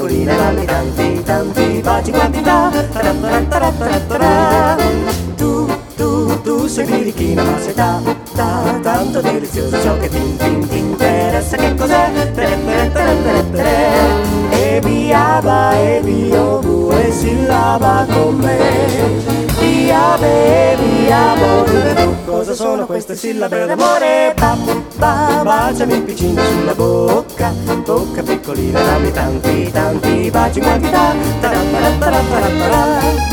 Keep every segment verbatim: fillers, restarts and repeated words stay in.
piccoline, dammi tanti, tanti baci in quantità. Ta-ra-ta-ra-ta-ra-ta-ra-ta-ra. Tu, tu, tu sei birichina, ma sei ta, ta, tanto delizioso ciò che ti, ti, ti interessa. Che cos'è? Tere-tere-tere-tere-tere. E biaba, e biobu, e sillaba con me. Biabe, biabo, dimmi tu cosa sono queste sillabe d'amore. Ba, ba, baciami piccino sulla bocca, bocca piccolina, dammi tanti, tanti baci in quantità. Ta-ra-ta-ra-ta-ra-ta-ra-ta-ra.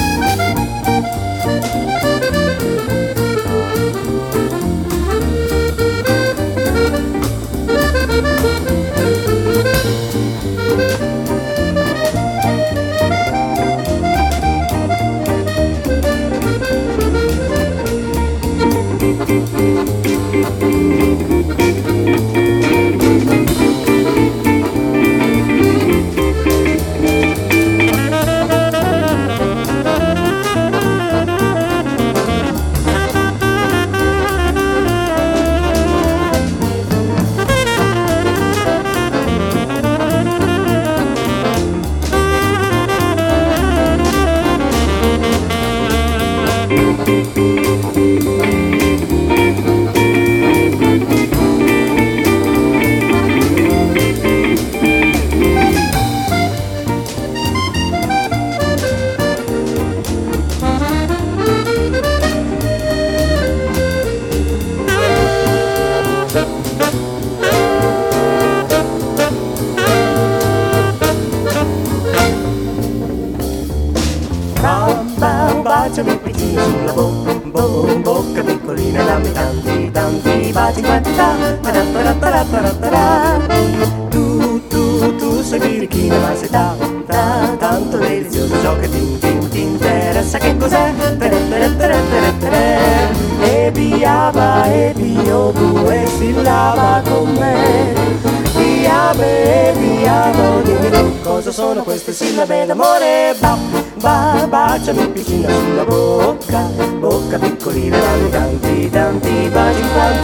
Baciami piccino sulla bocca, bo, bocca piccolina, dammi tanti, tanti baci in quantità. Ta-ra-ta-ra-ta-ra-ta-ra-ta-ra. Tu, tu, tu sei birichina, ma sei ta, ta, tanto delizioso ciò che ti, ti, ti interessa. Che cos'è? Tere-tere-tere-tere-tere. E biaba, e biobu, e sillaba con me. Biabe, biabo, dimmi tu cosa sono queste sillabe d'amore. Ba, ba, baciami piccina sulla bocca, bocca piccolina, dammi tanti, tanti baci in quantità.